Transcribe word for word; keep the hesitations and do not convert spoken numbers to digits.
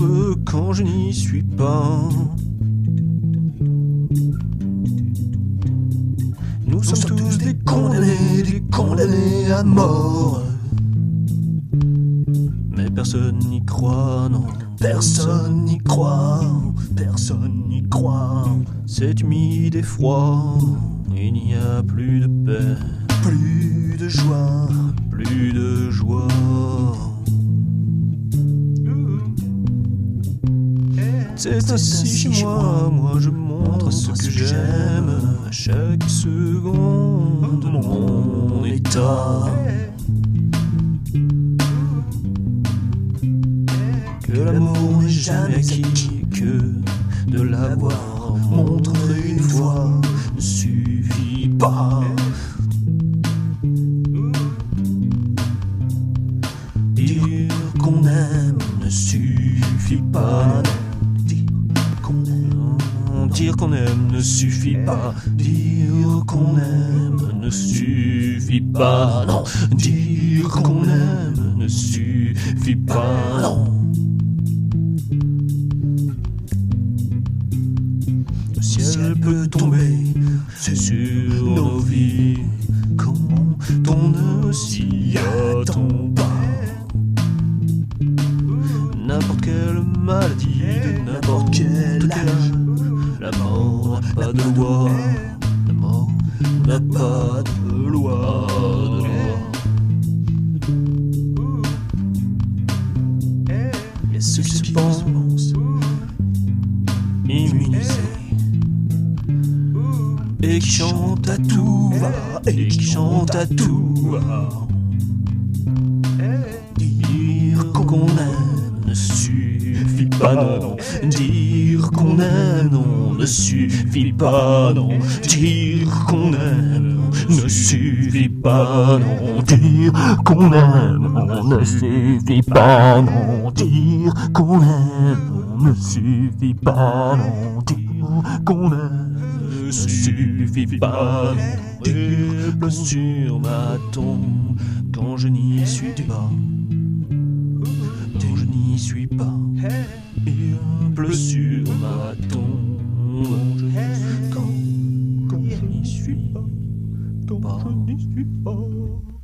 heureux quand je n'y suis pas. Nous sommes tous des condamnés, des condamnés à mort. Mais personne n'y croit, non. Personne n'y croit, personne n'y croit. C'est humide et froid, il n'y a plus de paix, plus de joie, plus de joie. C'est ainsi chez moi, moi je montre ce que j'aime à chaque seconde de mon état. Que l'amour n'est jamais acquis, que de l'avoir montré une fois ne suffit pas. Dire qu'on aime ne suffit pas. Dire qu'on aime ne suffit pas. Dire qu'on aime ne suffit pas. Non, dire qu'on aime ne suffit pas. Non. Le ciel peut tomber sur nos vies quand on ne s'y attend pas. N'importe quelle maladie, de n'importe quel âge, la mort n'a pas de loi, la mort n'a pas de loi, de loi. Il y a ceux qui se pensent immunisés et qui chantent à tout va, et qui chantent à tout va. Dire qu'on aime ne suffit pas, non. Dire qu'on aime, non, ne suffit pas, non. Dire qu'on aime ne suffit pas, non. Dire qu'on aime, non, ne suffit pas, non. Dire qu'on aime, non, ne suffit pas, non. Dire qu'on aime ne suffit pas, non. Et pleut sur ma tombe quand je n'y suis pas. Quand je n'y suis pas. Il pleut sur ma tombe quand, quand je n'y suis pas. Quand je n'y suis pas.